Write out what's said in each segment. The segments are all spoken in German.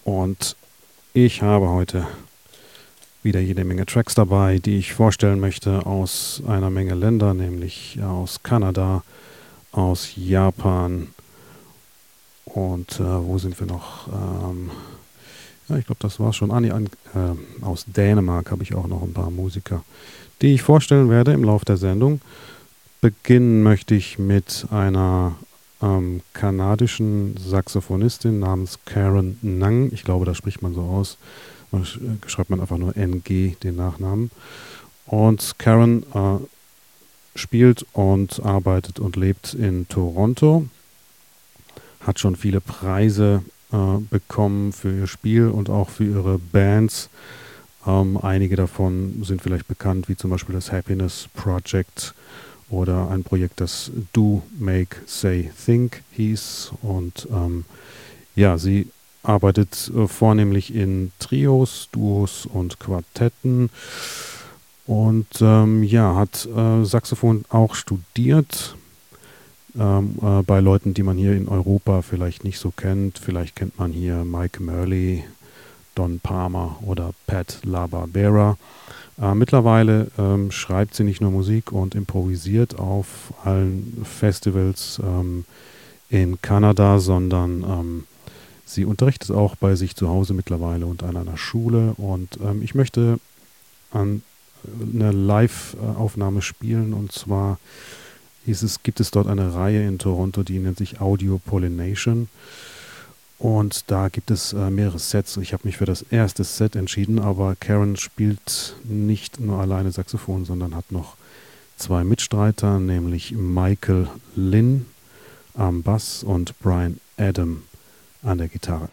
Und ich habe heute wieder jede Menge Tracks dabei, die ich vorstellen möchte aus einer Menge Länder, nämlich aus Kanada, aus Japan und wo sind wir noch? Ja, ich glaube, das war schon. Aus Dänemark habe ich auch noch ein paar Musiker, die ich vorstellen werde im Laufe der Sendung. Beginnen möchte ich mit einer kanadischen Saxophonistin namens Karen Nang. Ich glaube, das spricht man so aus. Schreibt man einfach nur NG, den Nachnamen. Und Karen spielt und arbeitet und lebt in Toronto. Hat schon viele Preise bekommen für ihr Spiel und auch für ihre Bands. Einige davon sind vielleicht bekannt, wie zum Beispiel das Happiness Project oder ein Projekt, das Do, Make, Say, Think hieß. Und ja, sie arbeitet vornehmlich in Trios, Duos und Quartetten und ja, hat Saxophon auch studiert bei Leuten, die man hier in Europa vielleicht nicht so kennt. Vielleicht kennt man hier Mike Murley, Don Palmer oder Pat LaBarbera. Mittlerweile schreibt sie nicht nur Musik und improvisiert auf allen Festivals in Kanada, sondern sie unterrichtet auch bei sich zu Hause mittlerweile und an einer Schule. Und ich möchte eine Live-Aufnahme spielen. Und zwar gibt es dort eine Reihe in Toronto, die nennt sich Audio Pollination. Und da gibt es mehrere Sets. Ich habe mich für das erste Set entschieden, aber Karen spielt nicht nur alleine Saxophon, sondern hat noch zwei Mitstreiter, nämlich Michael Lynn am Bass und Brian Adam an der Gitarre.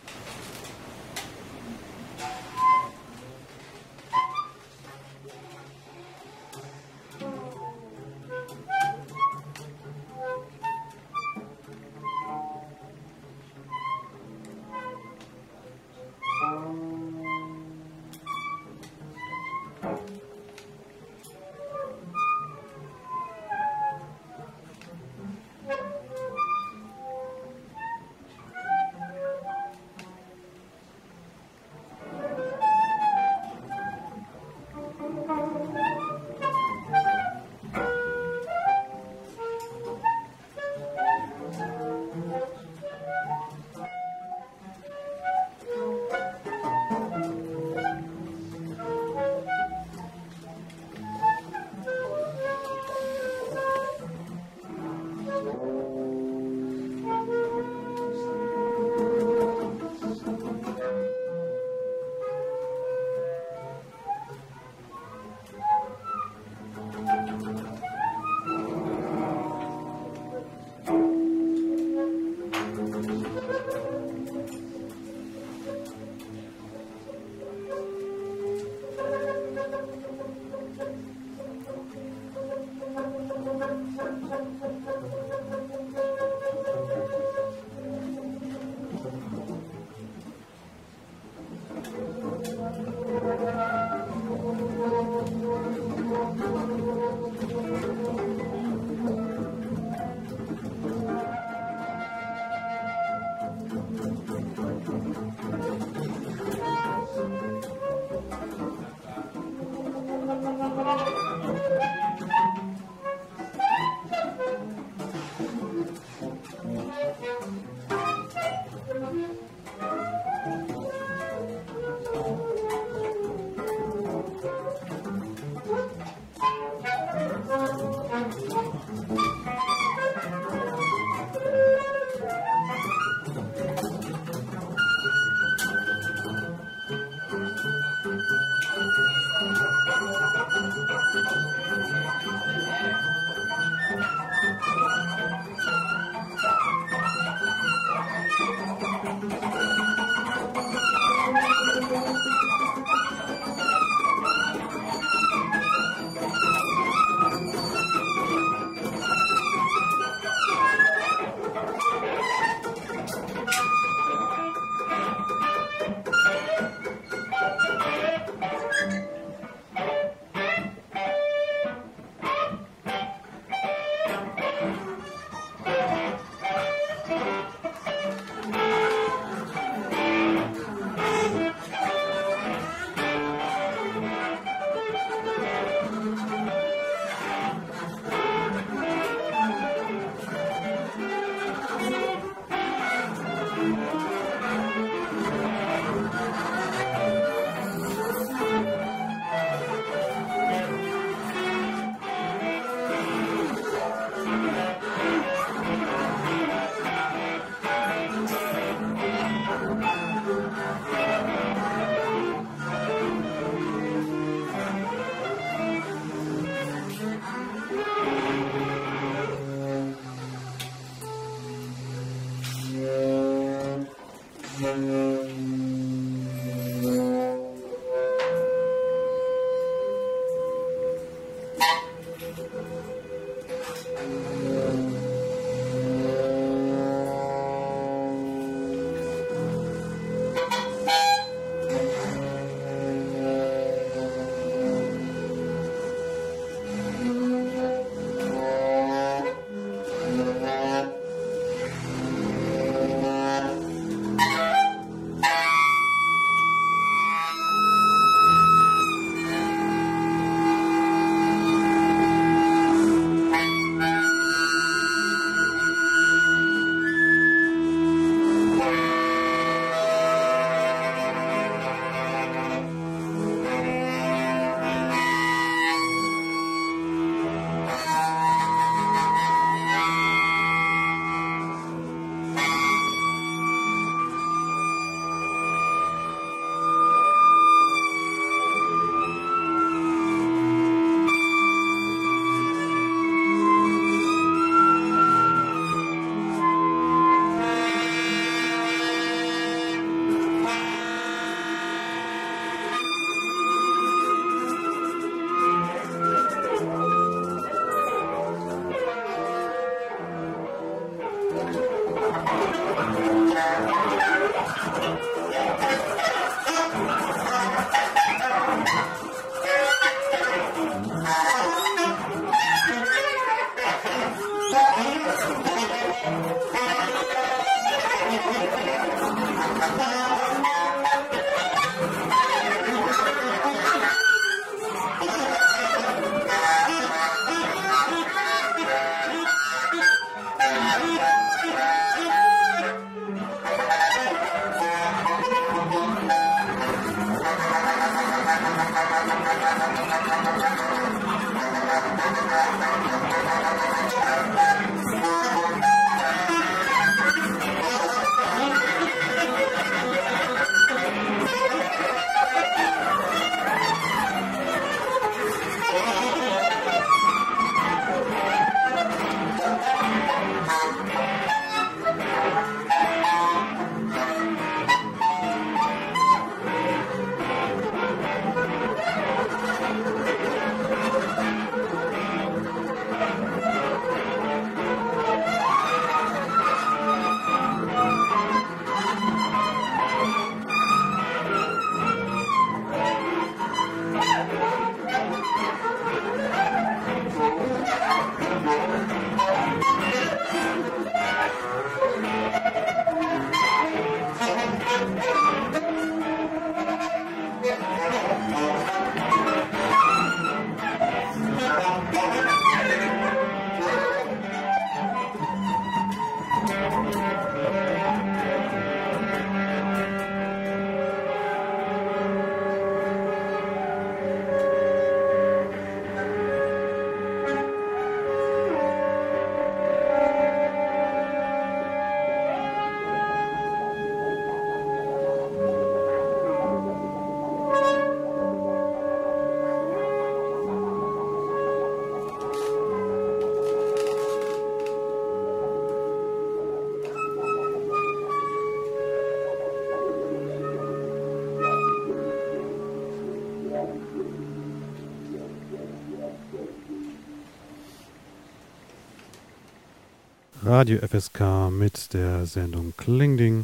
Radio FSK mit der Sendung Klingding.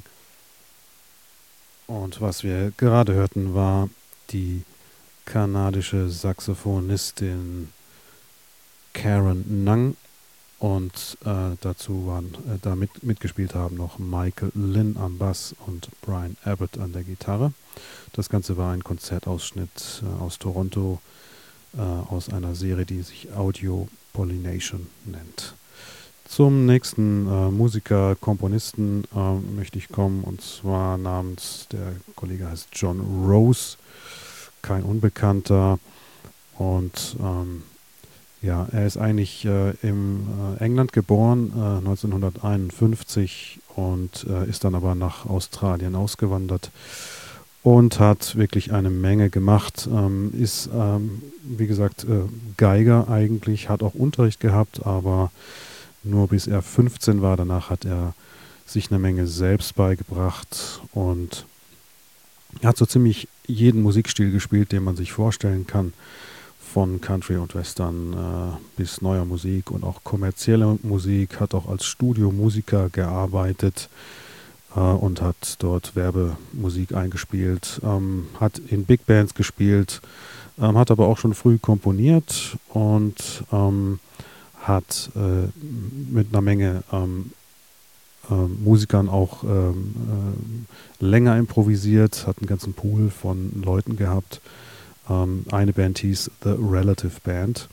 Und was wir gerade hörten, war die kanadische Saxophonistin Karen Nang. Und dazu waren mitgespielt haben noch Michael Lynn am Bass und Brian Abbott an der Gitarre. Das Ganze war ein Konzertausschnitt aus Toronto, aus einer Serie, die sich Audio Pollination nennt. Zum nächsten Musiker, Komponisten möchte ich kommen, und zwar namens, der Kollege heißt John Rose, kein Unbekannter, und ja, er ist eigentlich im England geboren, 1951, und ist dann aber nach Australien ausgewandert und hat wirklich eine Menge gemacht, ist, wie gesagt, Geiger eigentlich, hat auch Unterricht gehabt, aber nur bis er 15 war. Danach hat er sich eine Menge selbst beigebracht und er hat so ziemlich jeden Musikstil gespielt, den man sich vorstellen kann, von Country und Western bis neuer Musik und auch kommerzielle Musik, hat auch als Studiomusiker gearbeitet und hat dort Werbemusik eingespielt, hat in Big Bands gespielt, hat aber auch schon früh komponiert und hat mit einer Menge Musikern auch länger improvisiert, hat einen ganzen Pool von Leuten gehabt. Eine Band hieß The Relative Band.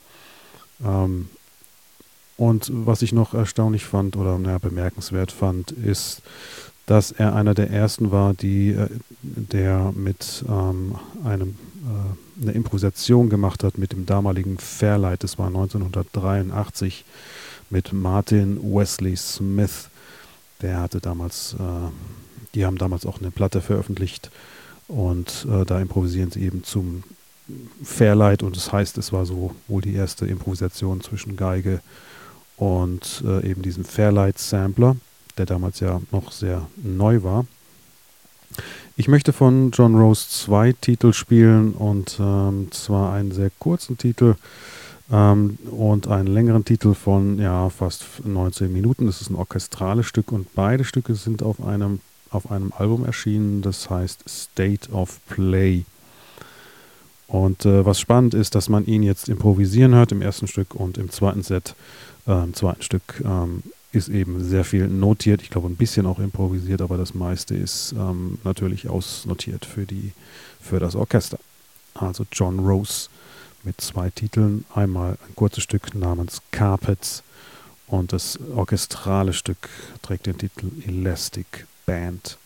Und was ich noch erstaunlich fand oder bemerkenswert fand, ist, dass er einer der ersten war, der mit eine Improvisation gemacht hat mit dem damaligen Fairlight. Das war 1983 mit Martin Wesley Smith. Der hatte damals, die haben damals auch eine Platte veröffentlicht und da improvisieren sie eben zum Fairlight und das heißt, es war so wohl die erste Improvisation zwischen Geige und eben diesem Fairlight-Sampler, der damals ja noch sehr neu war. Ich möchte von John Rose 2 Titel spielen und zwar einen sehr kurzen Titel und einen längeren Titel von fast 19 Minuten. Das ist ein orchestrales Stück und beide Stücke sind auf einem Album erschienen, das heißt State of Play. Und was spannend ist, dass man ihn jetzt improvisieren hört im ersten Stück und im zweiten Stück ist eben sehr viel notiert. Ich glaube, ein bisschen auch improvisiert, aber das meiste ist natürlich ausnotiert für das Orchester. Also John Rose mit 2 Titeln. Einmal ein kurzes Stück namens Carpets und das orchestrale Stück trägt den Titel Elastic Band.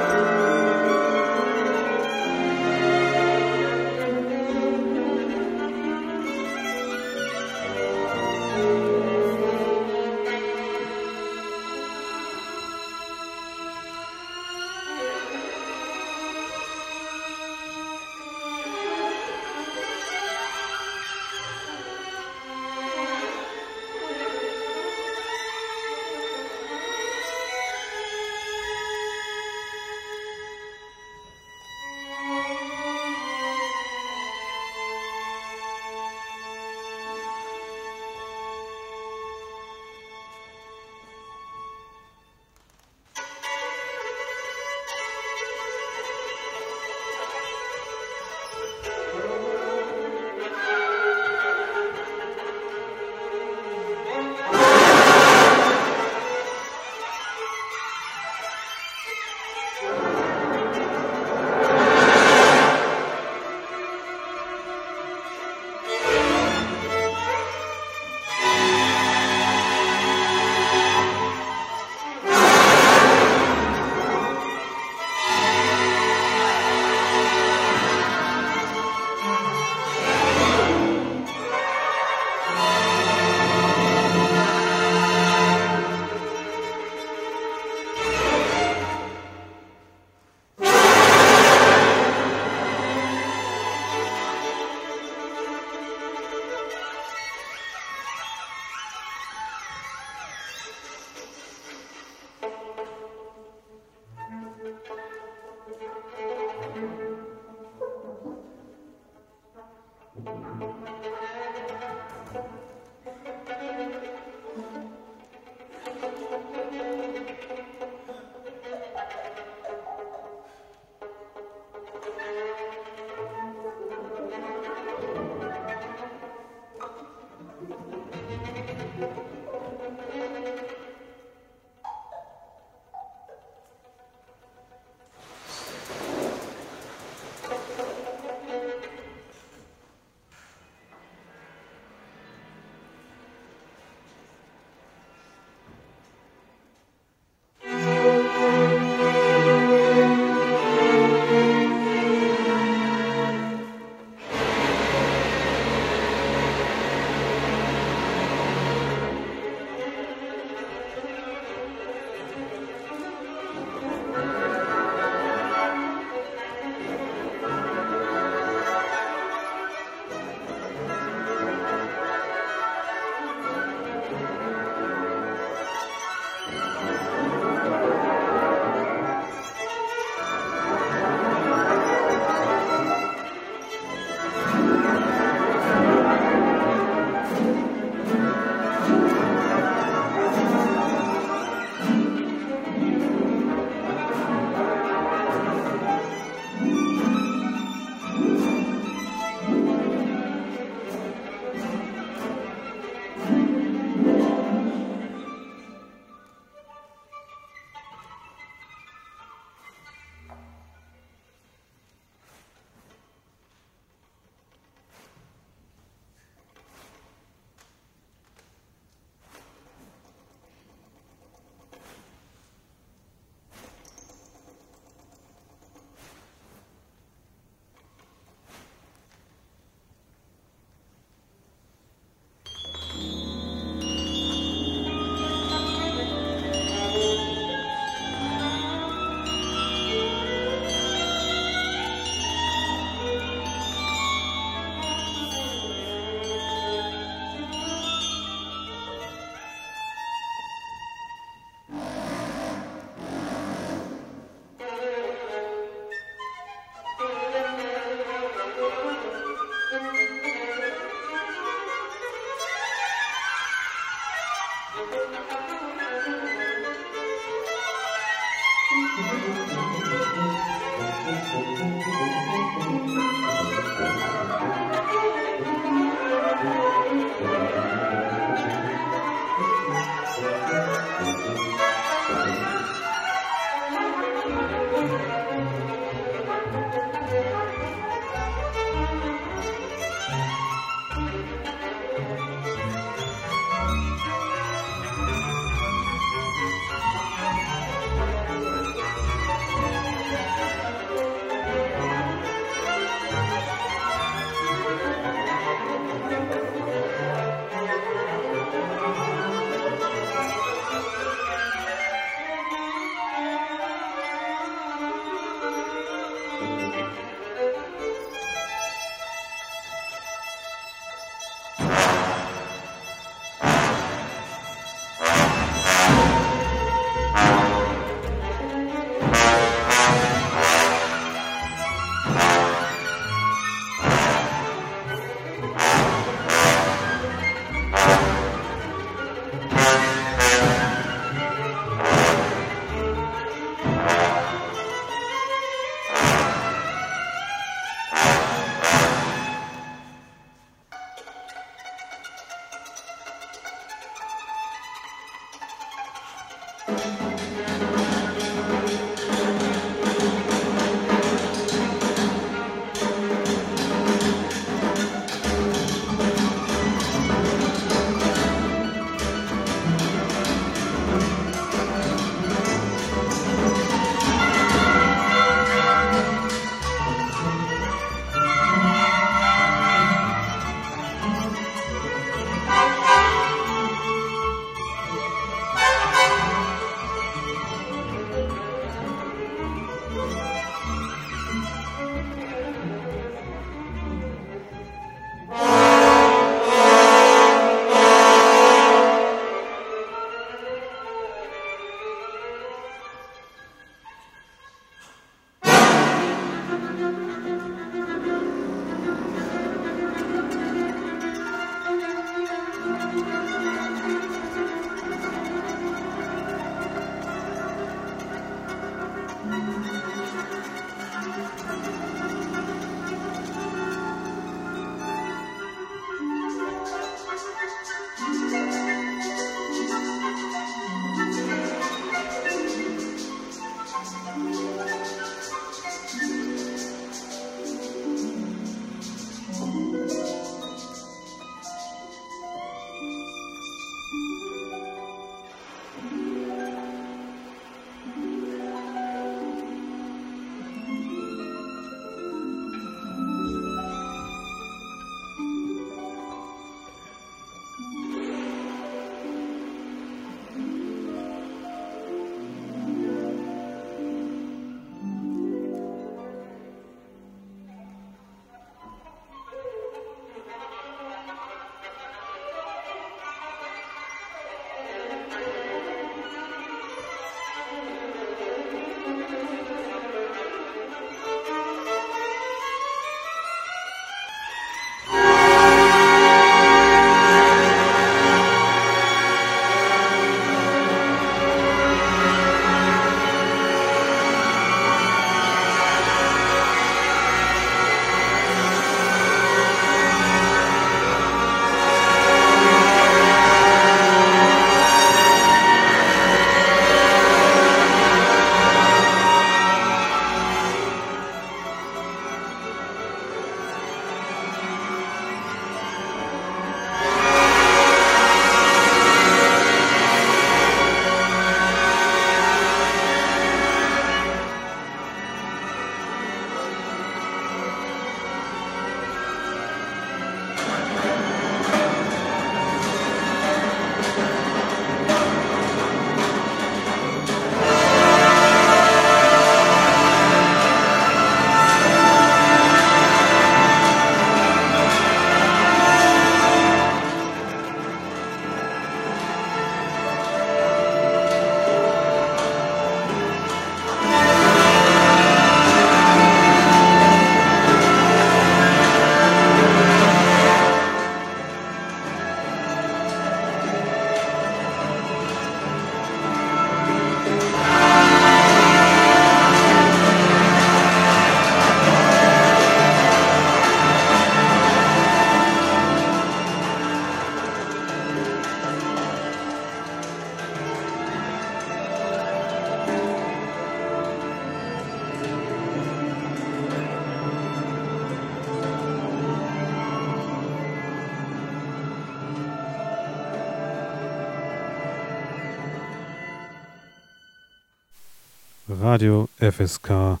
Radio FSK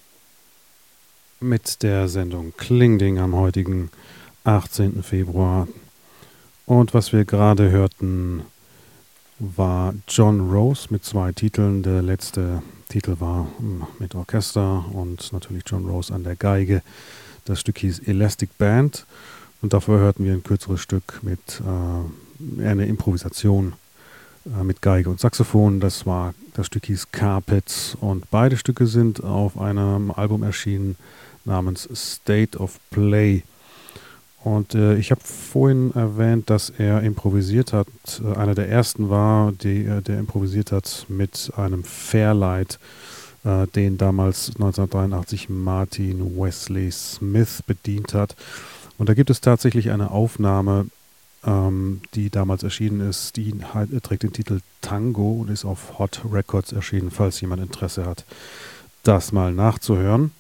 mit der Sendung Klingding am heutigen 18. Februar. Und was wir gerade hörten, war John Rose mit 2 Titeln. Der letzte Titel war mit Orchester und natürlich John Rose an der Geige. Das Stück hieß Elastic Band und davor hörten wir ein kürzeres Stück mit einer Improvisation mit Geige und Saxophon. Das Stück hieß Carpets und beide Stücke sind auf einem Album erschienen namens State of Play. Und ich habe vorhin erwähnt, dass er improvisiert hat. Einer der ersten war, der improvisiert hat mit einem Fairlight, den damals 1983 Martin Wesley Smith bedient hat. Und da gibt es tatsächlich eine Aufnahme, die damals erschienen ist. Die trägt den Titel Tango und ist auf Hot Records erschienen, falls jemand Interesse hat, das mal nachzuhören.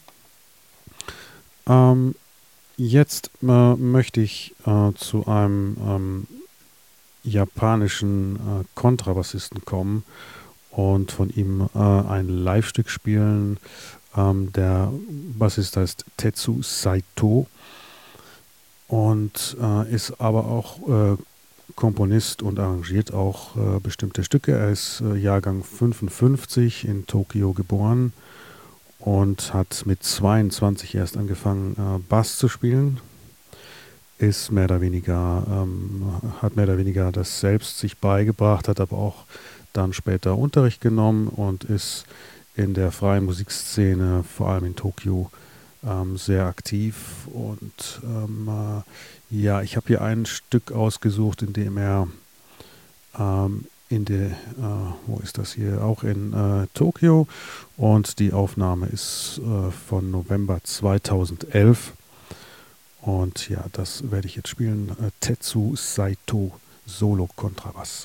Jetzt möchte ich zu einem japanischen Kontrabassisten kommen und von ihm ein Live-Stück spielen. Der Bassist heißt Tetsu Saito und ist aber auch Komponist und arrangiert auch bestimmte Stücke. Er ist Jahrgang 55 in Tokio geboren und hat mit 22 erst angefangen, Bass zu spielen. Hat mehr oder weniger das selbst sich beigebracht, hat aber auch dann später Unterricht genommen und ist in der freien Musikszene, vor allem in Tokio, sehr aktiv. Und ich habe hier ein Stück ausgesucht, in dem er wo ist das hier? Auch in Tokio. Und die Aufnahme ist von November 2011. Und ja, das werde ich jetzt spielen. Tetsu Saito, Solo Kontrabass.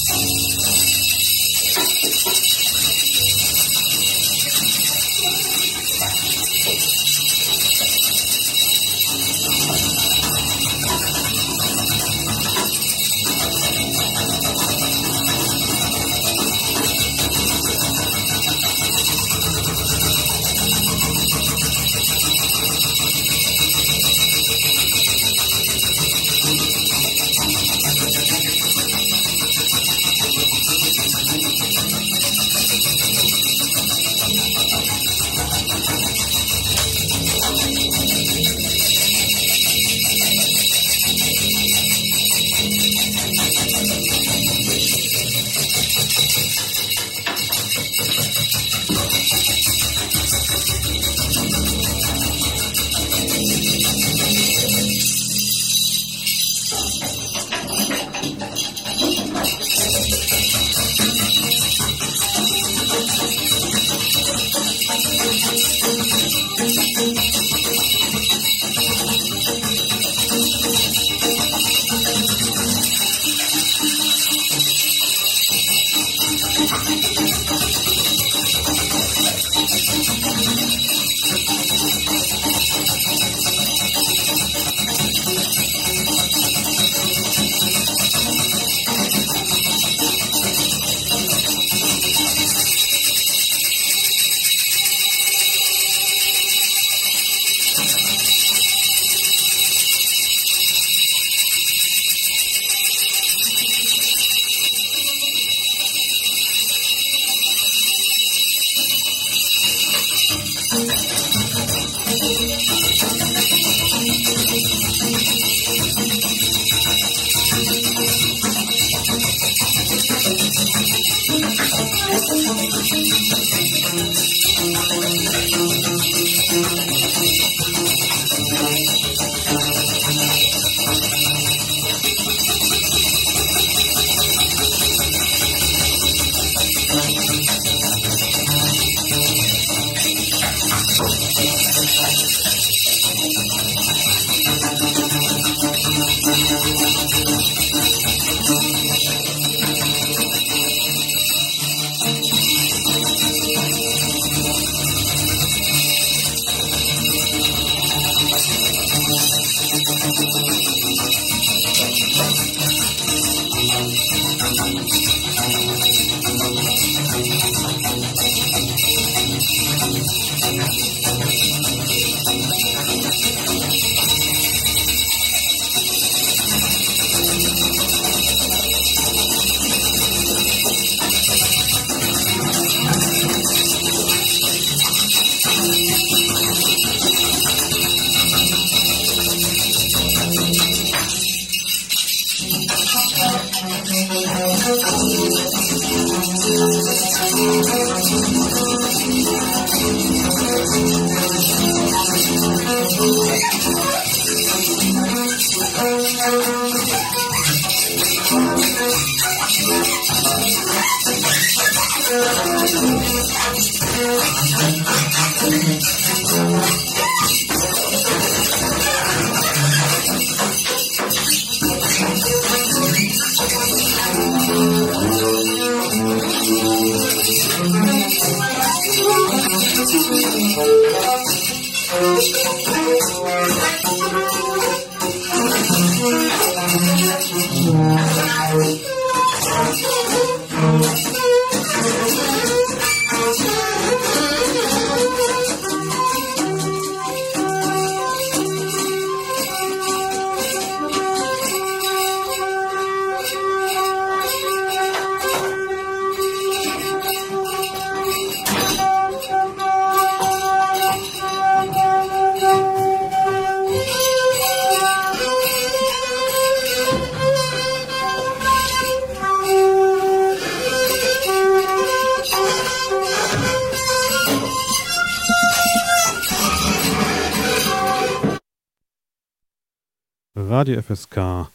Radio FSK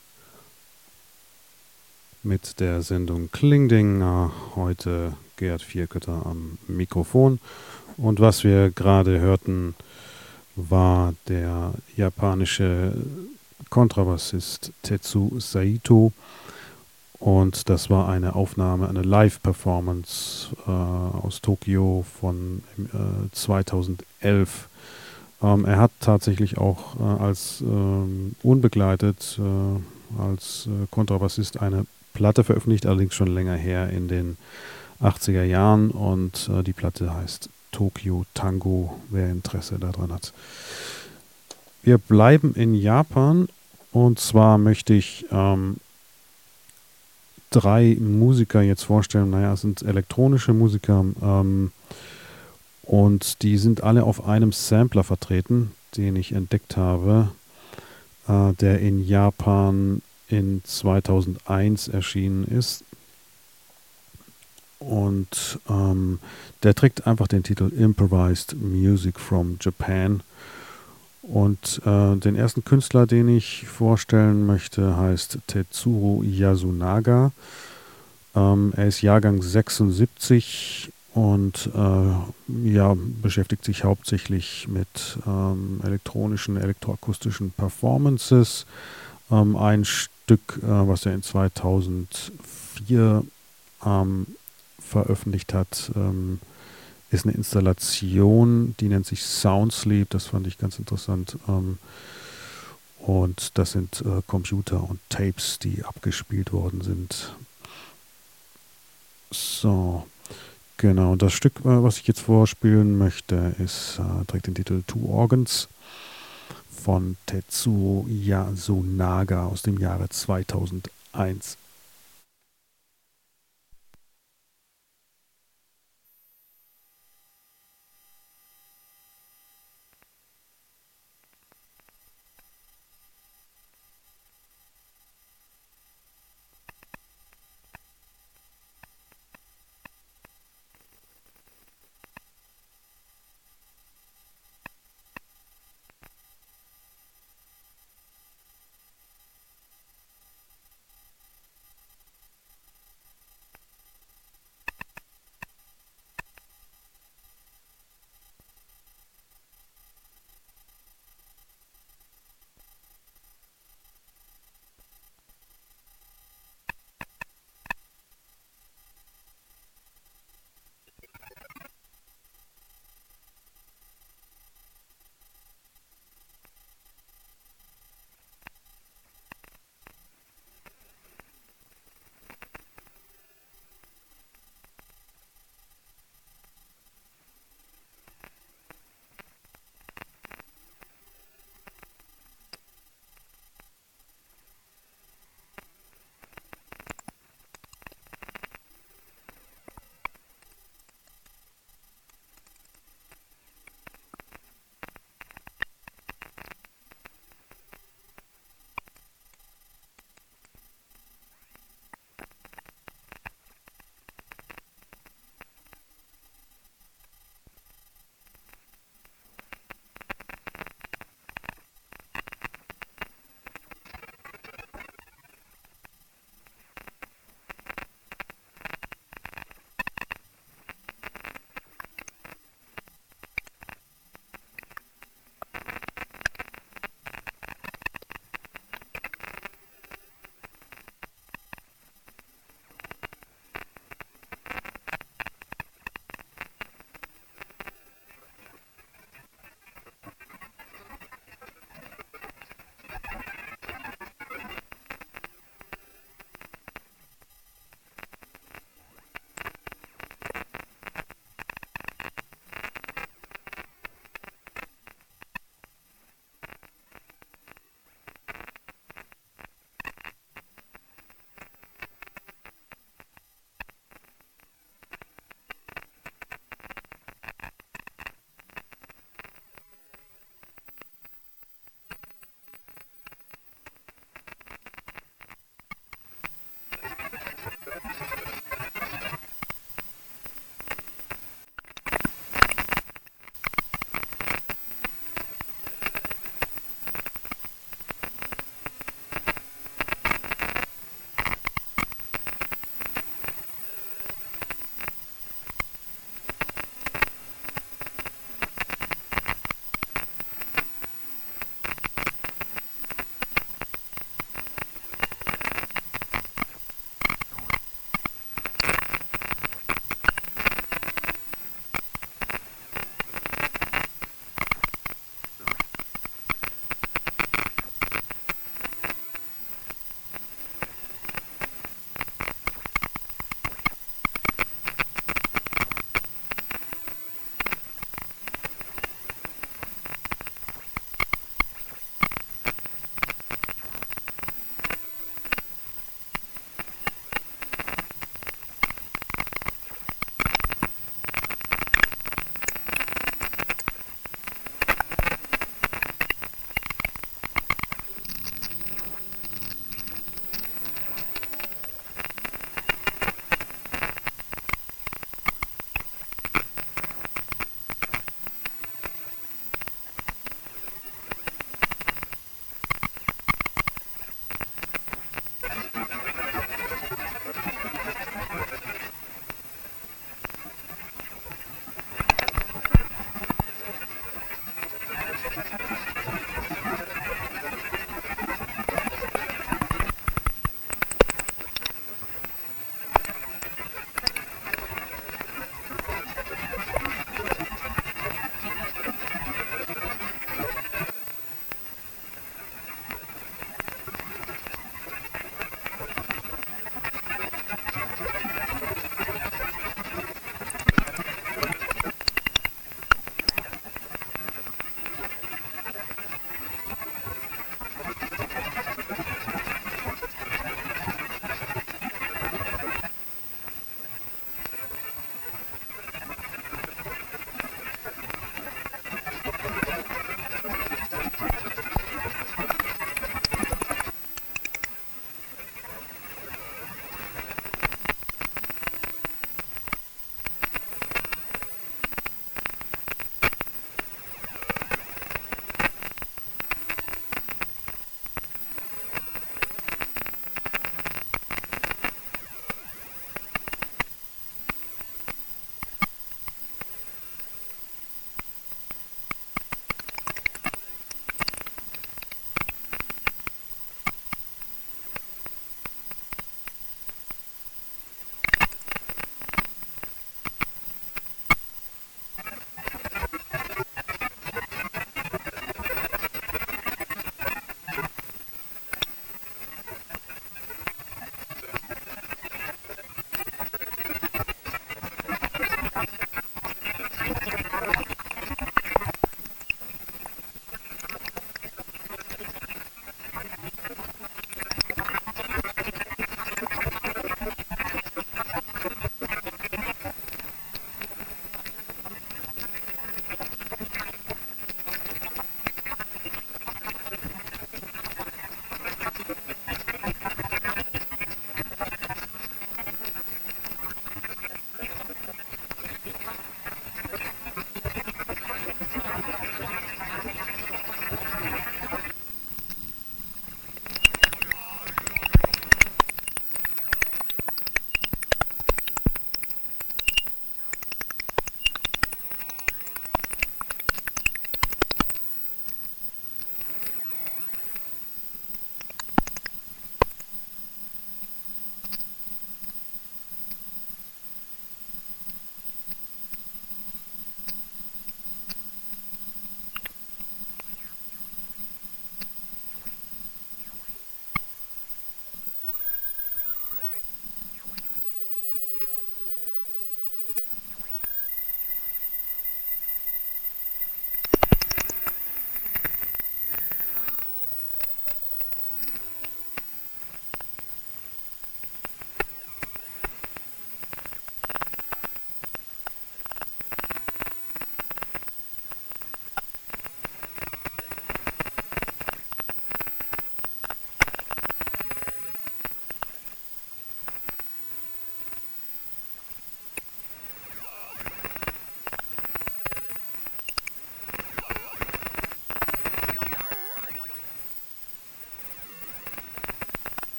mit der Sendung Klingding. Heute Gerd Vierkötter am Mikrofon. Und was wir gerade hörten, war der japanische Kontrabassist Tetsu Saito Und das war eine Aufnahme, eine Live-Performance aus Tokio von 2011. Er hat tatsächlich auch als unbegleitet, als Kontrabassist eine Platte veröffentlicht, allerdings schon länger her in den 80er Jahren. Und die Platte heißt Tokyo Tango, wer Interesse daran hat. Wir bleiben in Japan und zwar möchte ich drei Musiker jetzt vorstellen. Naja, es sind elektronische Musiker und die sind alle auf einem Sampler vertreten, den ich entdeckt habe, der in Japan in 2001 erschienen ist. Und der trägt einfach den Titel Improvised Music from Japan. Und den ersten Künstler, den ich vorstellen möchte, heißt Tetsuro Yasunaga. Er ist Jahrgang 76 und ja, beschäftigt sich hauptsächlich mit elektronischen, elektroakustischen Performances. Ein Stück, was er in 2004 veröffentlicht hat, ist eine Installation, die nennt sich Soundsleep. Das fand ich ganz interessant. Und das sind Computer und Tapes, die abgespielt worden sind. So, genau. Das Stück, was ich jetzt vorspielen möchte, trägt den Titel Two Organs von Tetsuo Yasunaga aus dem Jahre 2001.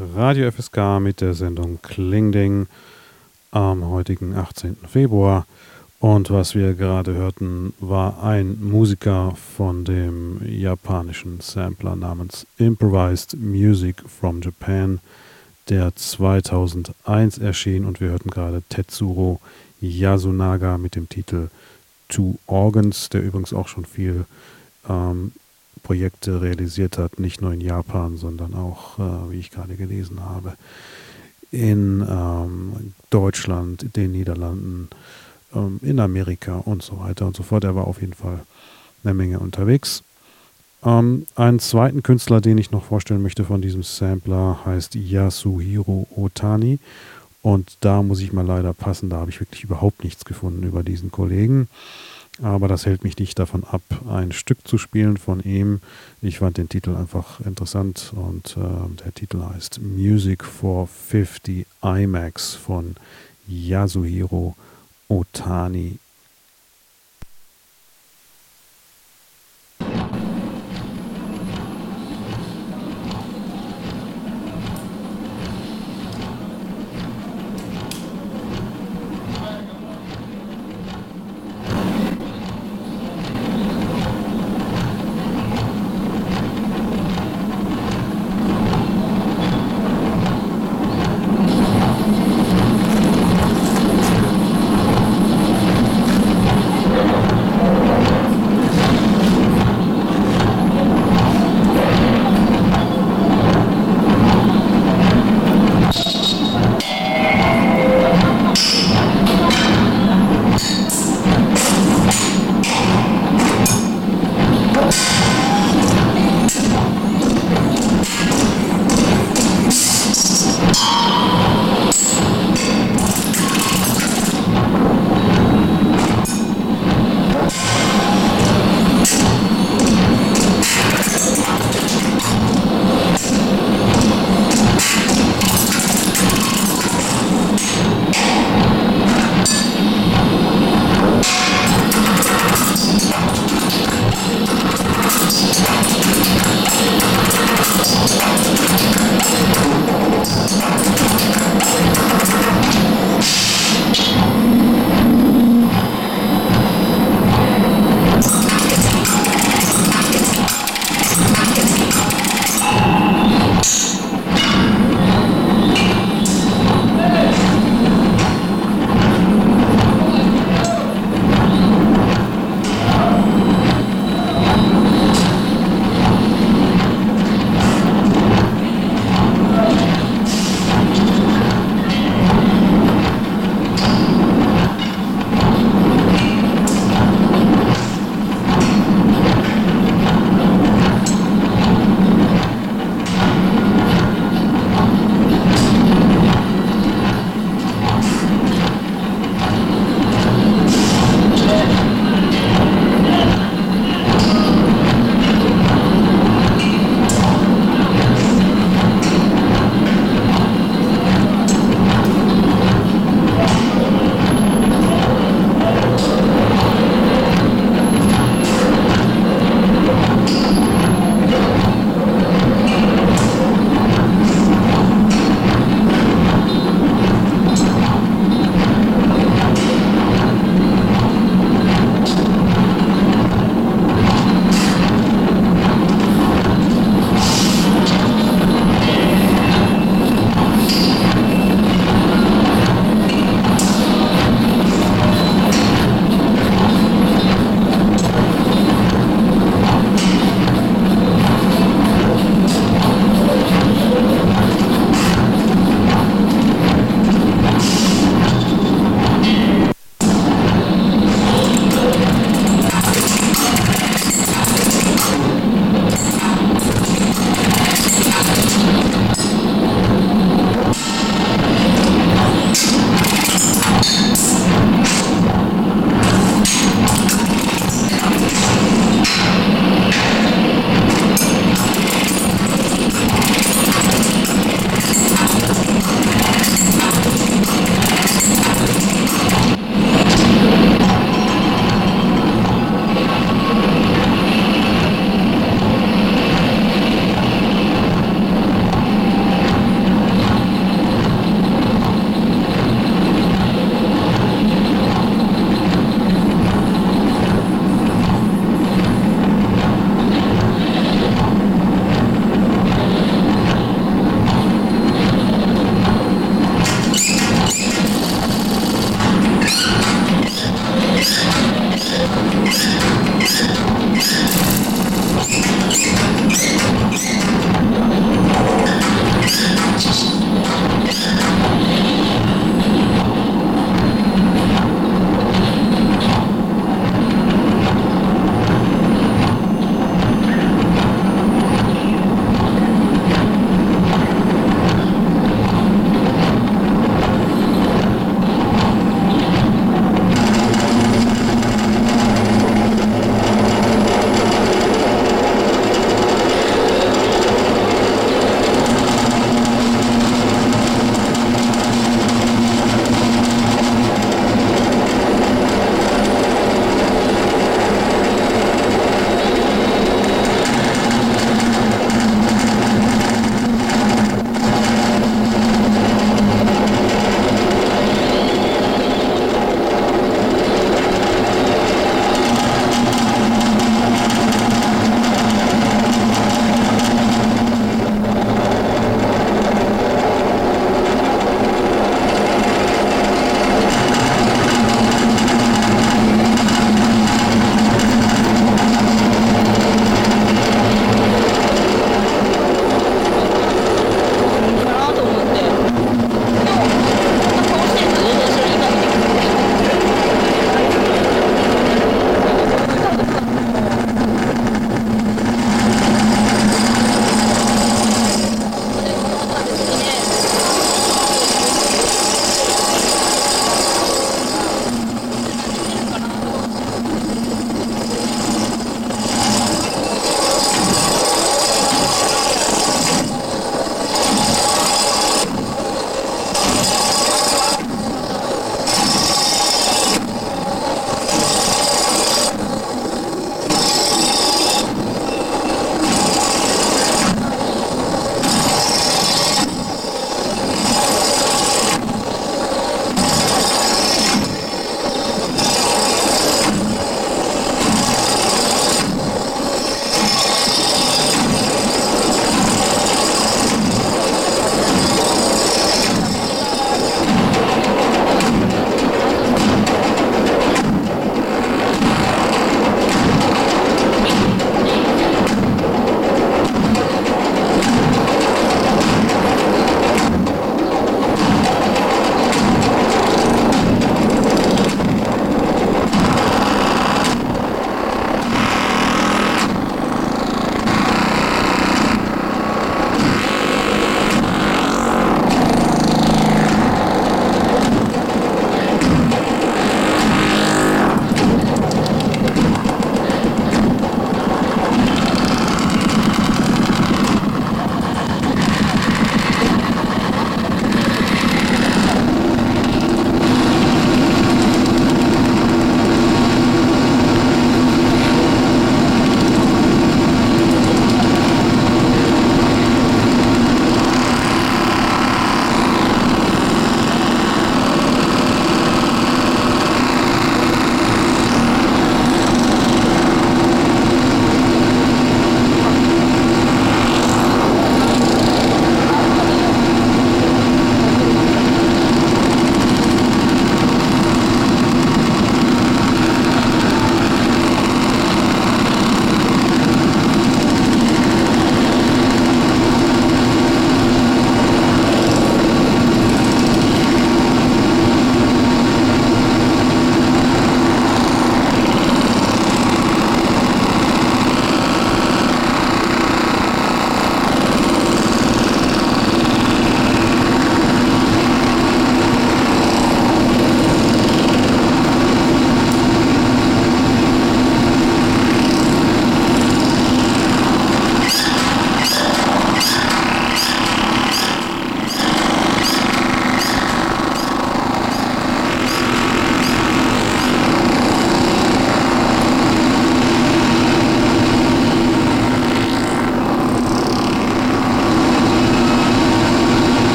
Radio FSK mit der Sendung Klingding am heutigen 18. Februar. Und was wir gerade hörten, war ein Musiker von dem japanischen Sampler namens Improvised Music from Japan, der 2001 erschien. Und wir hörten gerade Tetsuro Yasunaga mit dem Titel Two Organs, der übrigens auch schon viel Projekte realisiert hat, nicht nur in Japan, sondern auch, wie ich gerade gelesen habe, in Deutschland, den Niederlanden, in Amerika und so weiter und so fort. Er war auf jeden Fall eine Menge unterwegs. Einen zweiten Künstler, den ich noch vorstellen möchte von diesem Sampler, heißt Yasuhiro Otani. Und da muss ich mal leider passen, da habe ich wirklich überhaupt nichts gefunden über diesen Kollegen. Aber das hält mich nicht davon ab, ein Stück zu spielen von ihm. Ich fand den Titel einfach interessant und der Titel heißt Music for 50 IMAX von Yasuhiro Otani.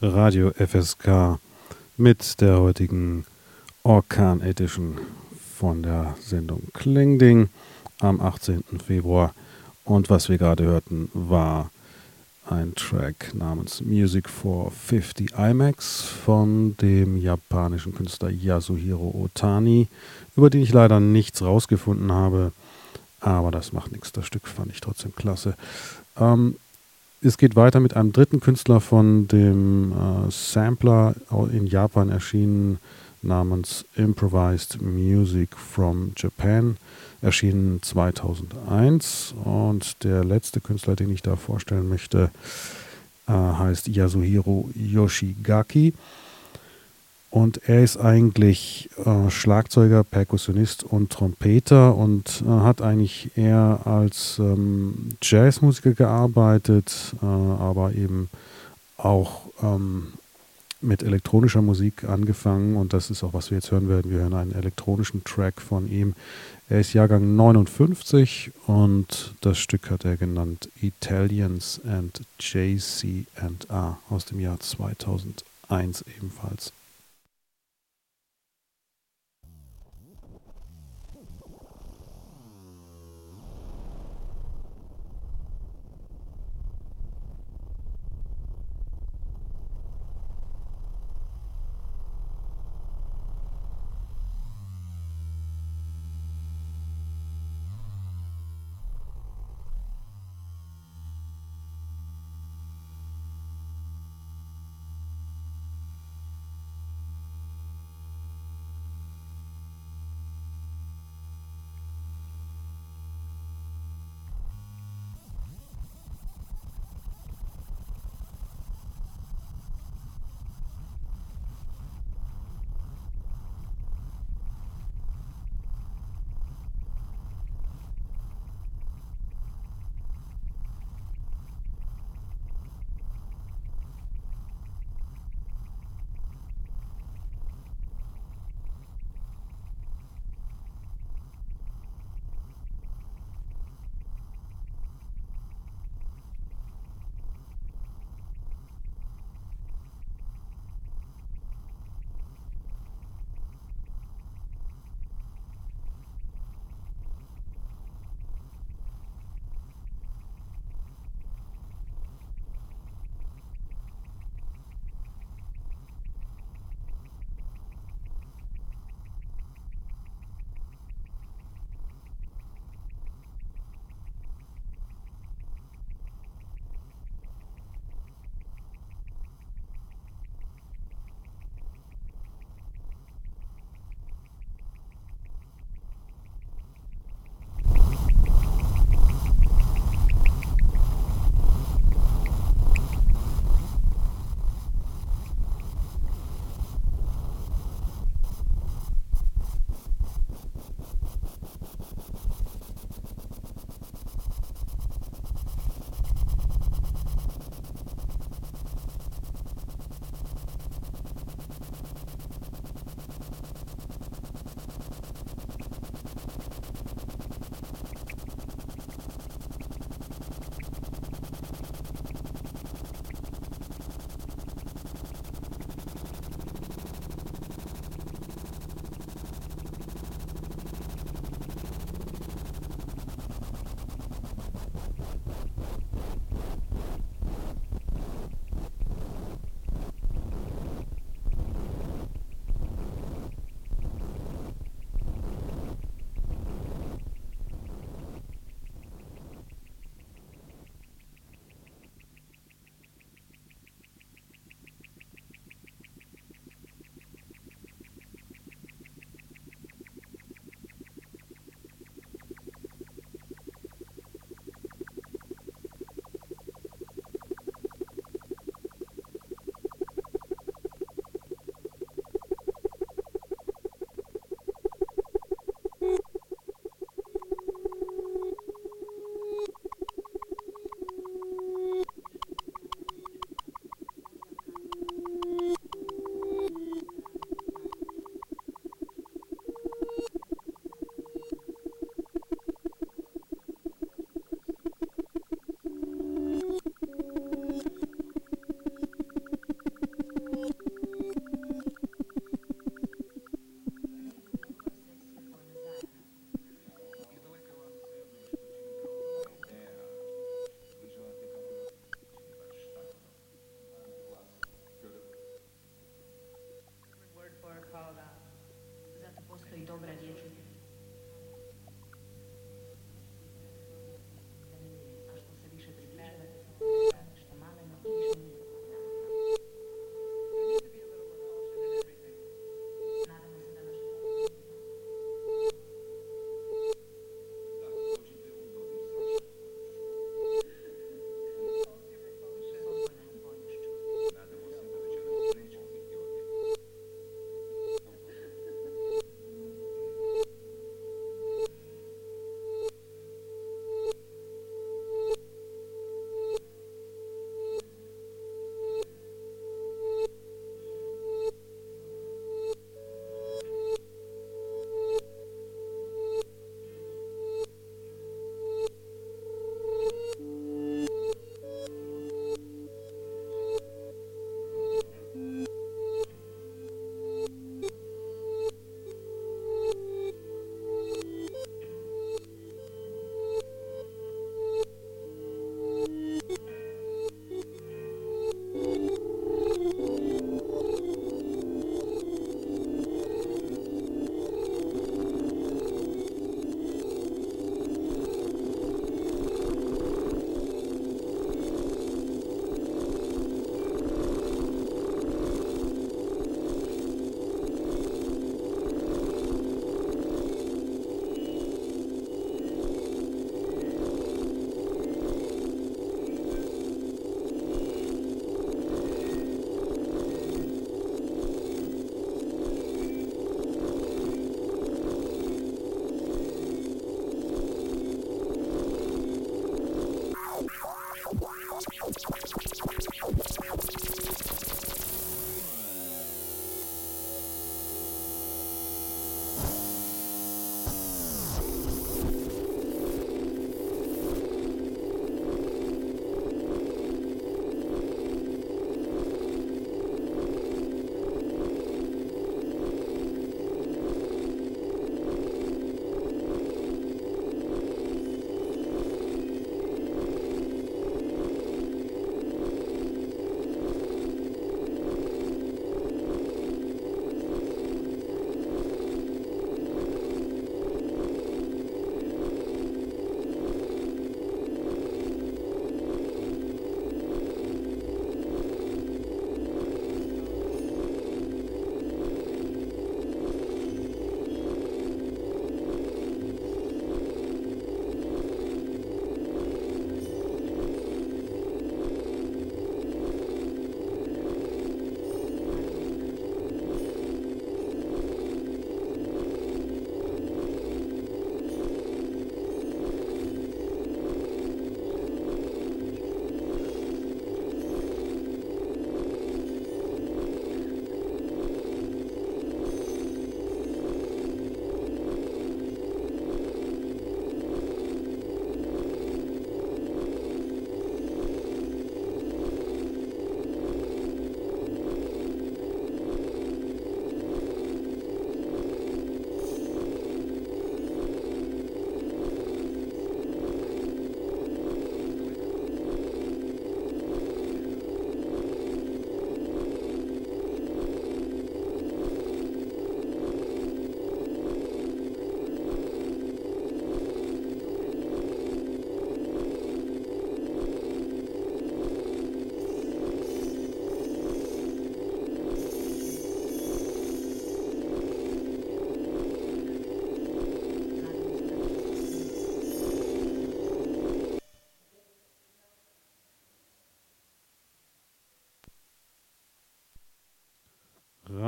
Radio FSK mit der heutigen Orkan Edition von der Sendung Klingding am 18. Februar. Und was wir gerade hörten, war ein Track namens Music for 50 IMAX von dem japanischen Künstler Yasuhiro Otani, über den ich leider nichts rausgefunden habe, aber das macht nichts. Das Stück fand ich trotzdem klasse. Es geht weiter mit einem dritten Künstler von dem Sampler in Japan erschienen, namens Improvised Music from Japan, erschienen 2001. Und der letzte Künstler, den ich da vorstellen möchte, heißt Yasuhiro Yoshigaki. Und er ist eigentlich Schlagzeuger, Perkussionist und Trompeter und hat eigentlich eher als Jazzmusiker gearbeitet, aber eben auch mit elektronischer Musik angefangen. Und das ist auch, was wir jetzt hören werden. Wir hören einen elektronischen Track von ihm. Er ist Jahrgang 59 und das Stück hat er genannt Italians and JC&R aus dem Jahr 2001 ebenfalls.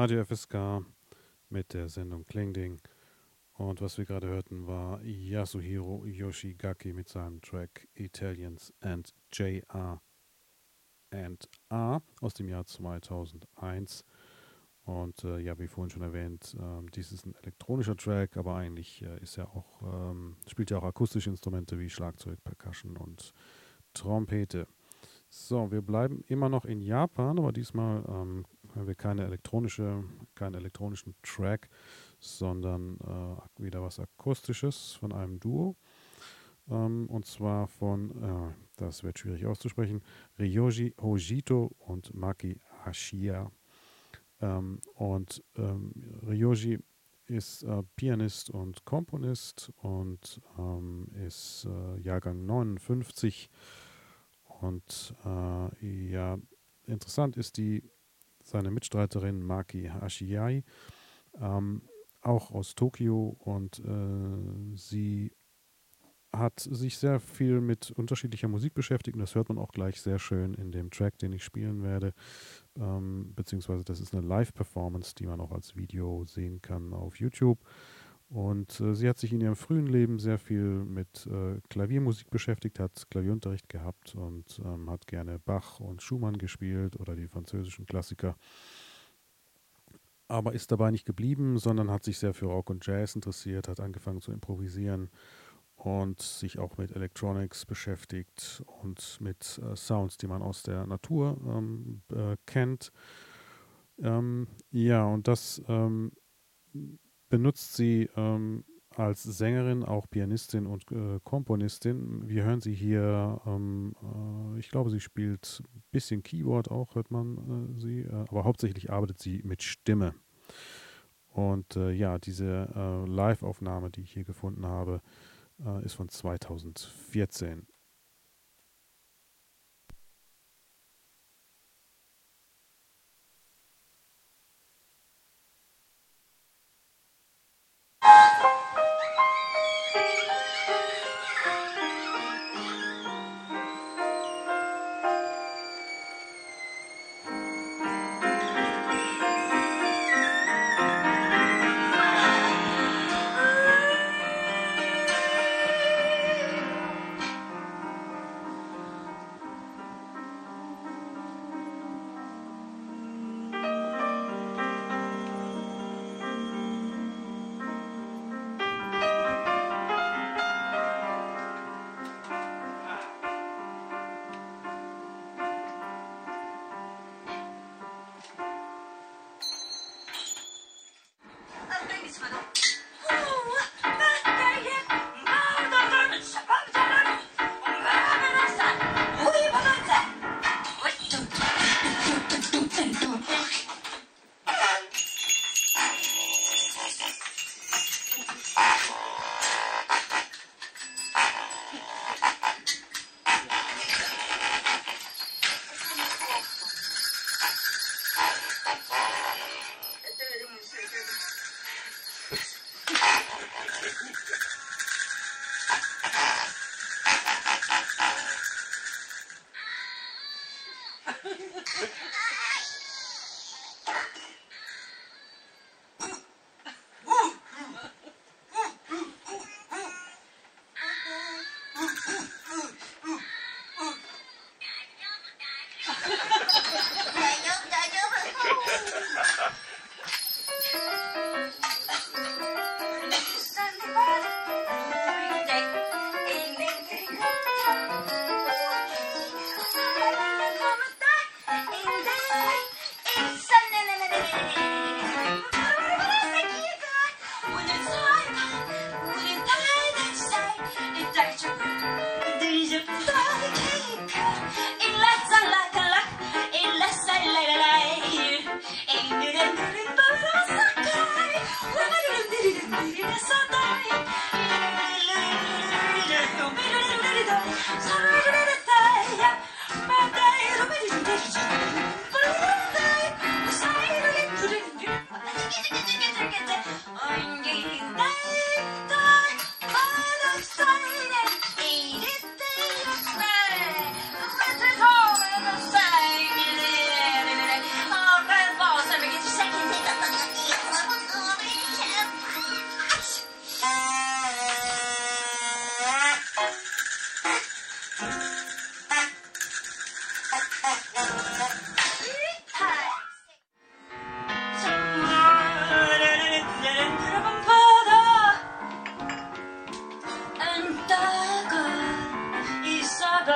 Radio FSK mit der Sendung Klingding. Und was wir gerade hörten, war Yasuhiro Yoshigaki mit seinem Track Italians and J.R. and A aus dem Jahr 2001. Und ja, wie vorhin schon erwähnt, dies ist ein elektronischer Track, aber eigentlich ist er auch, spielt ja auch akustische Instrumente wie Schlagzeug, Percussion und Trompete. So, wir bleiben immer noch in Japan, aber diesmal hören wir keinen elektronischen Track, sondern wieder was Akustisches von einem Duo. Und zwar von, das wird schwierig auszusprechen, Ryoji Hojito und Maki Hashiya. Ryoji ist Pianist und Komponist und ist Jahrgang 59. Und ja, interessant ist seine Mitstreiterin Maki Hashiya, auch aus Tokio, und sie hat sich sehr viel mit unterschiedlicher Musik beschäftigt, und das hört man auch gleich sehr schön in dem Track, den ich spielen werde, beziehungsweise das ist eine Live-Performance, die man auch als Video sehen kann auf YouTube. Und sie hat sich in ihrem frühen Leben sehr viel mit Klaviermusik beschäftigt, hat Klavierunterricht gehabt und hat gerne Bach und Schumann gespielt oder die französischen Klassiker. Aber ist dabei nicht geblieben, sondern hat sich sehr für Rock und Jazz interessiert, hat angefangen zu improvisieren und sich auch mit Electronics beschäftigt und mit Sounds, die man aus der Natur kennt. Ja, und das benutzt sie als Sängerin, auch Pianistin und Komponistin. Wir hören sie hier, ich glaube, sie spielt ein bisschen Keyboard auch, hört man sie, aber hauptsächlich arbeitet sie mit Stimme. Und ja, diese Live-Aufnahme, die ich hier gefunden habe, ist von 2014.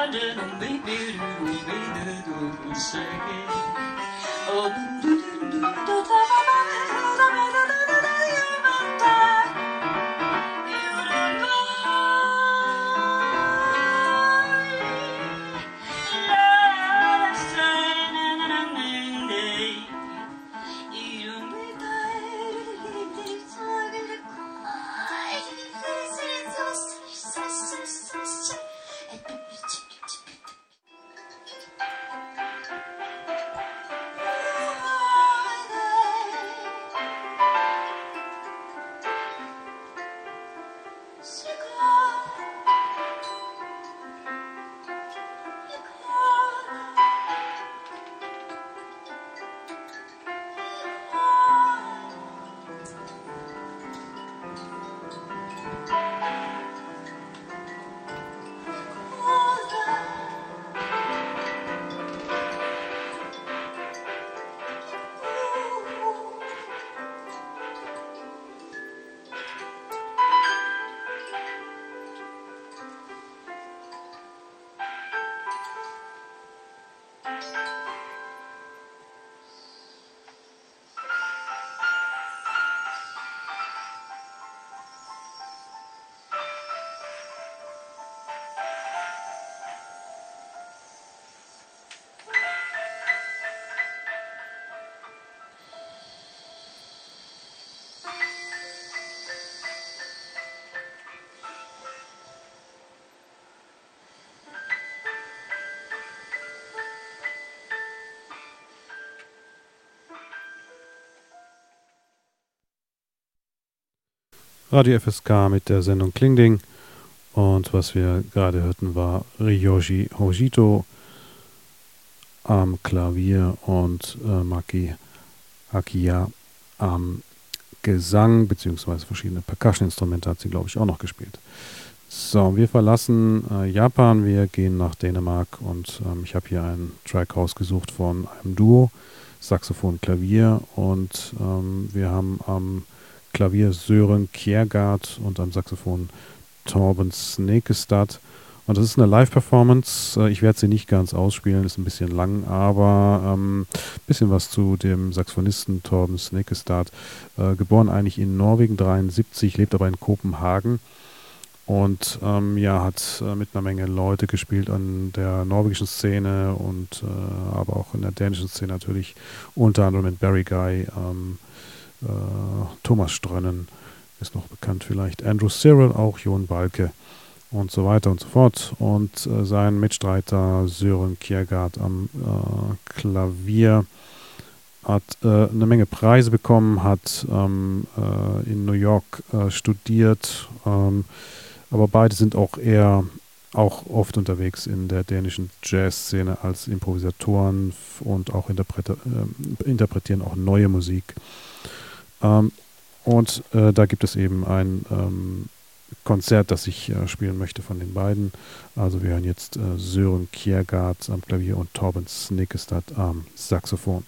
Radio FSK mit der Sendung Klingding. Und was wir gerade hörten, war Ryoji Hojito am Klavier und Maki Hakiya am Gesang, beziehungsweise verschiedene Percussion-Instrumente hat sie, glaube ich, auch noch gespielt. So, wir verlassen Japan, wir gehen nach Dänemark und ich habe hier einen Track rausgesucht von einem Duo, Saxophon, Klavier, und wir haben am Klavier Søren Kjærgaard und am Saxophon Torben Snekestad. Und das ist eine Live-Performance. Ich werde sie nicht ganz ausspielen, ist ein bisschen lang, aber ein bisschen was zu dem Saxophonisten Torben Snekestad. Geboren eigentlich in Norwegen, 73, lebt aber in Kopenhagen. Und hat mit einer Menge Leute gespielt an der norwegischen Szene und aber auch in der dänischen Szene natürlich, unter anderem mit Barry Guy, Thomas Strönnen ist noch bekannt vielleicht, Andrew Cyril, auch Jon Balke und so weiter und so fort. Und sein Mitstreiter Søren Kjærgaard am Klavier hat eine Menge Preise bekommen, hat in New York studiert, aber beide sind auch oft unterwegs in der dänischen Jazzszene als Improvisatoren und auch interpretieren auch neue Musik. Und da gibt es eben ein Konzert, das ich spielen möchte von den beiden. Also wir hören jetzt Søren Kjærgaard am Klavier und Torben Snekestad am Saxophon.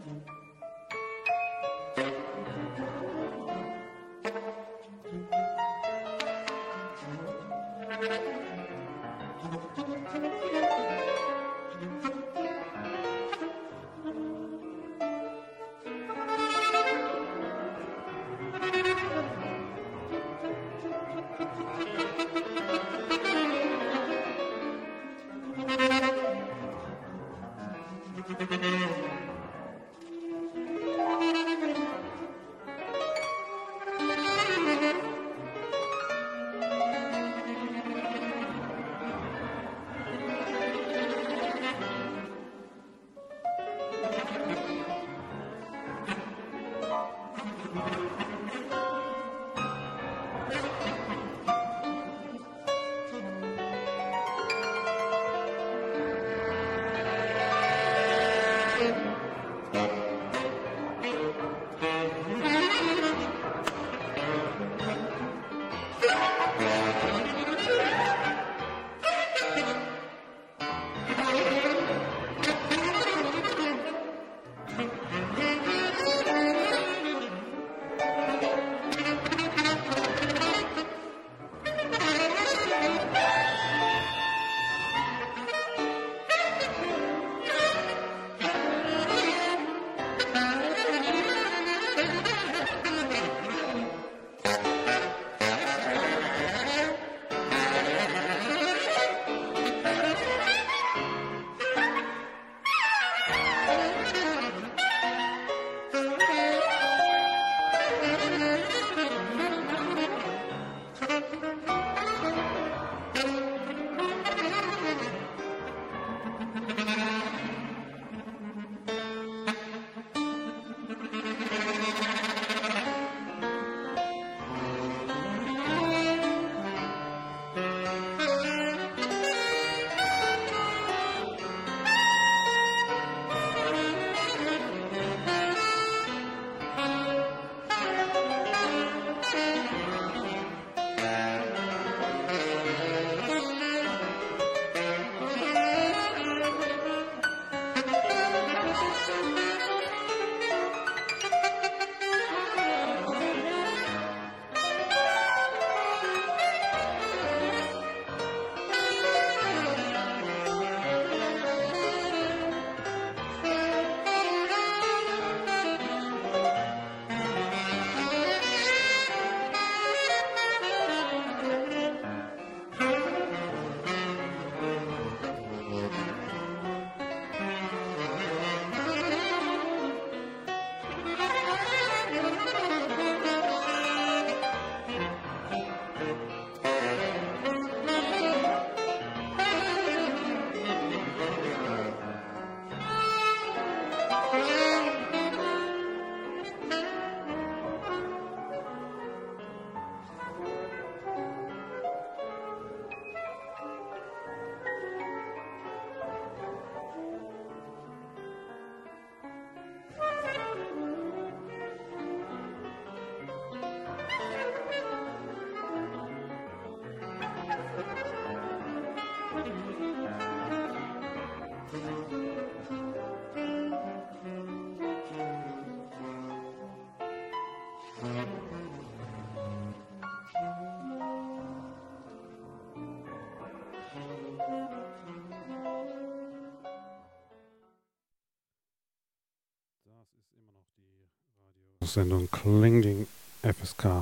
Sendung Klingding FSK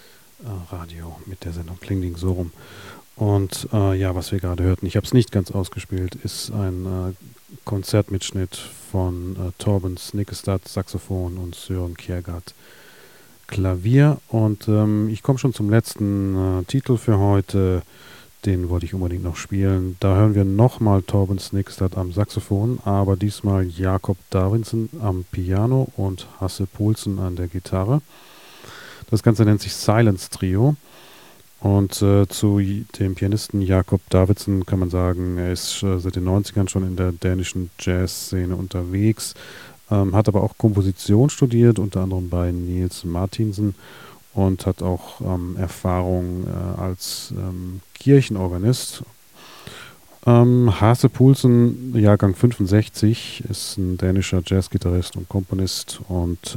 Radio mit der Sendung Klingding so rum. Und ja, was wir gerade hörten, ich habe es nicht ganz ausgespielt, ist ein Konzertmitschnitt von Torben Snikkestad Saxophon und Søren Kjærgaard Klavier. Und ich komme schon zum letzten Titel für heute. Den wollte ich unbedingt noch spielen. Da hören wir nochmal Torben Snikkestad am Saxophon, aber diesmal Jakob Davidsen am Piano und Hasse Poulsen an der Gitarre. Das Ganze nennt sich Silence Trio. Und zu dem Pianisten Jakob Davidsen kann man sagen, er ist seit den 90ern schon in der dänischen Jazzszene unterwegs, hat aber auch Komposition studiert, unter anderem bei Niels Martinsen, und hat auch Erfahrung als Kirchenorganist. Hasse Poulsen, Jahrgang 65, ist ein dänischer Jazzgitarrist und Komponist und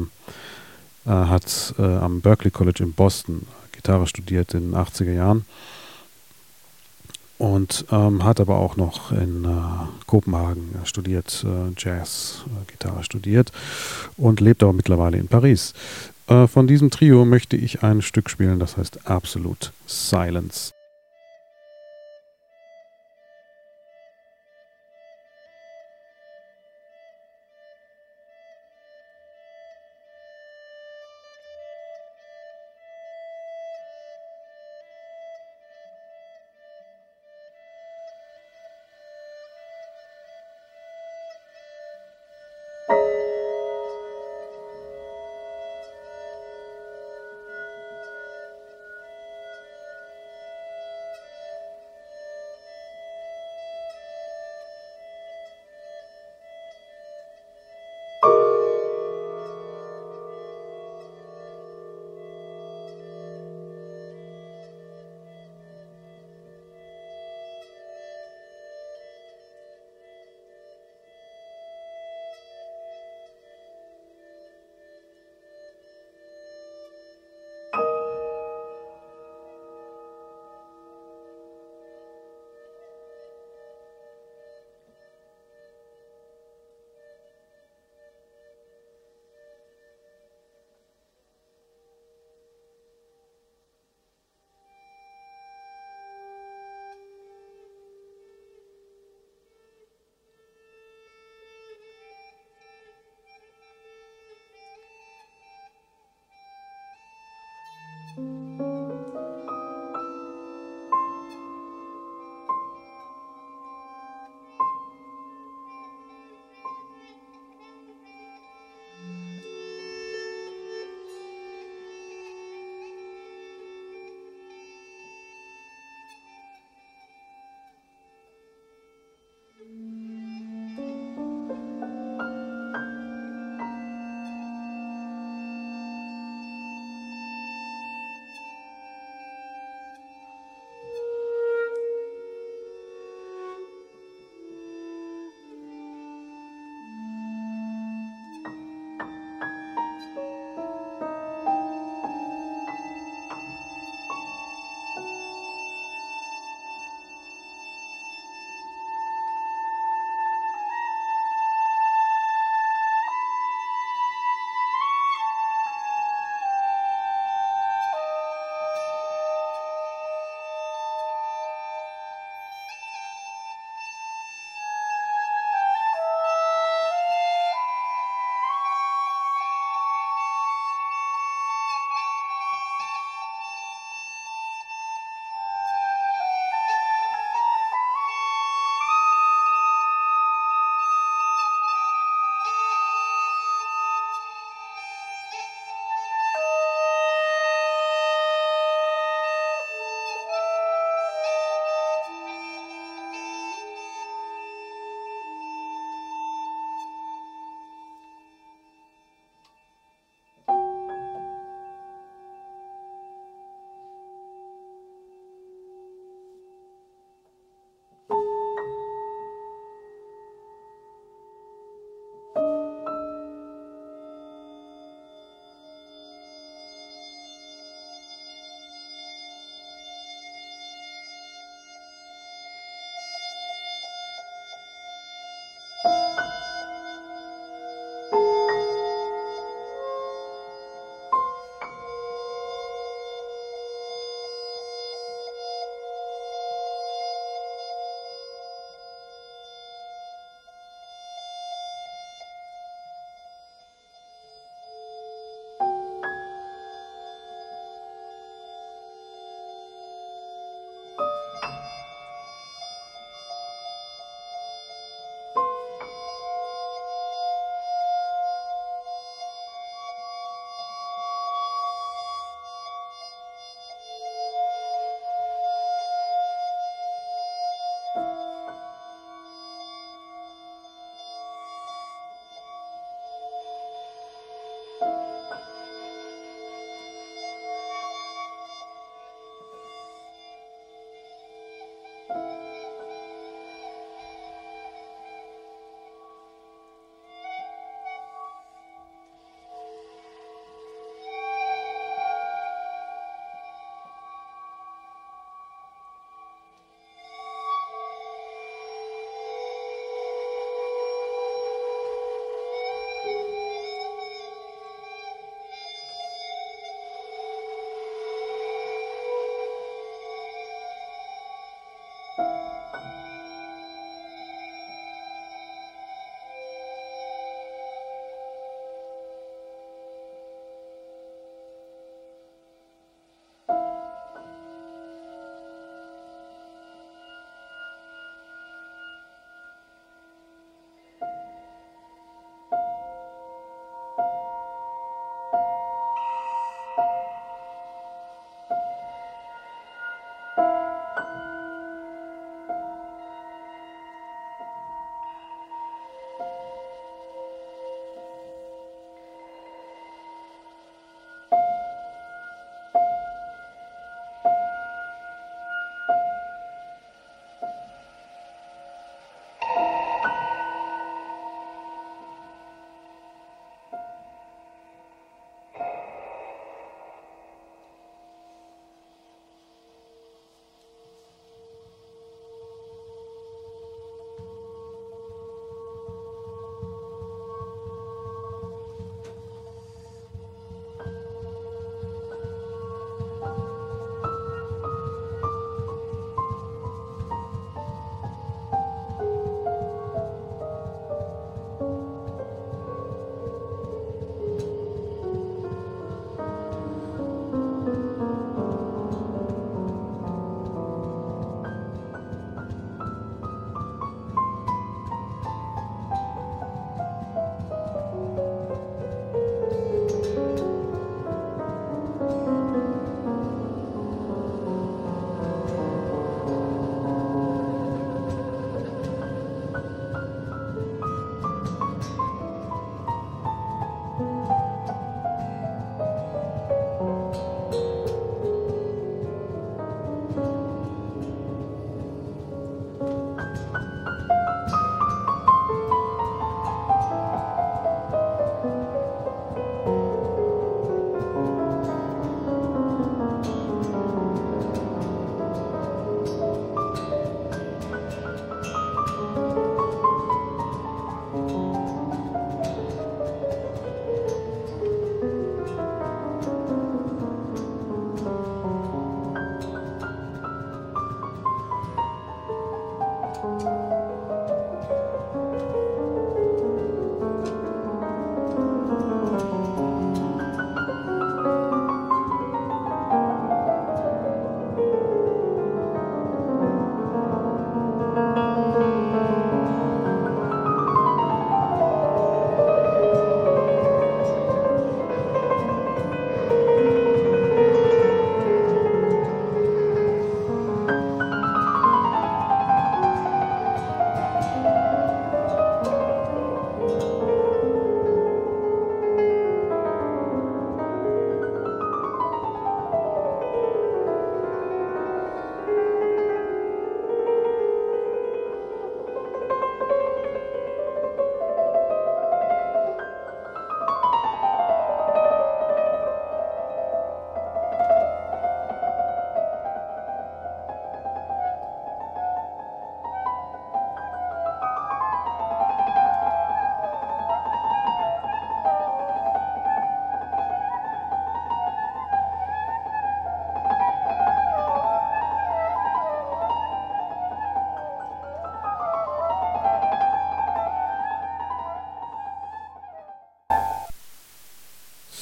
hat am Berklee College in Boston Gitarre studiert in den 80er Jahren und hat aber auch noch in Kopenhagen studiert, Jazz-Gitarre studiert und lebt aber mittlerweile in Paris. Von diesem Trio möchte ich ein Stück spielen, das heißt Absolute Silence.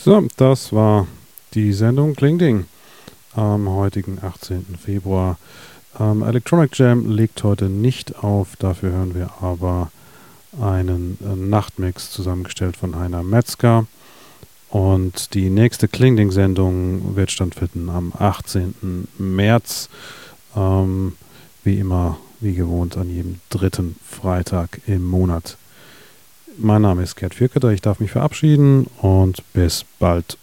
So, das war die Sendung Kling Ding am heutigen 18. Februar. Electronic Jam legt heute nicht auf, dafür hören wir aber einen Nachtmix zusammengestellt von Heiner Metzger. Und die nächste Kling Ding Sendung wird stattfinden am 18. März. Wie immer, wie gewohnt, an jedem dritten Freitag im Monat. Mein Name ist Gerd Fürketer, ich darf mich verabschieden und bis bald.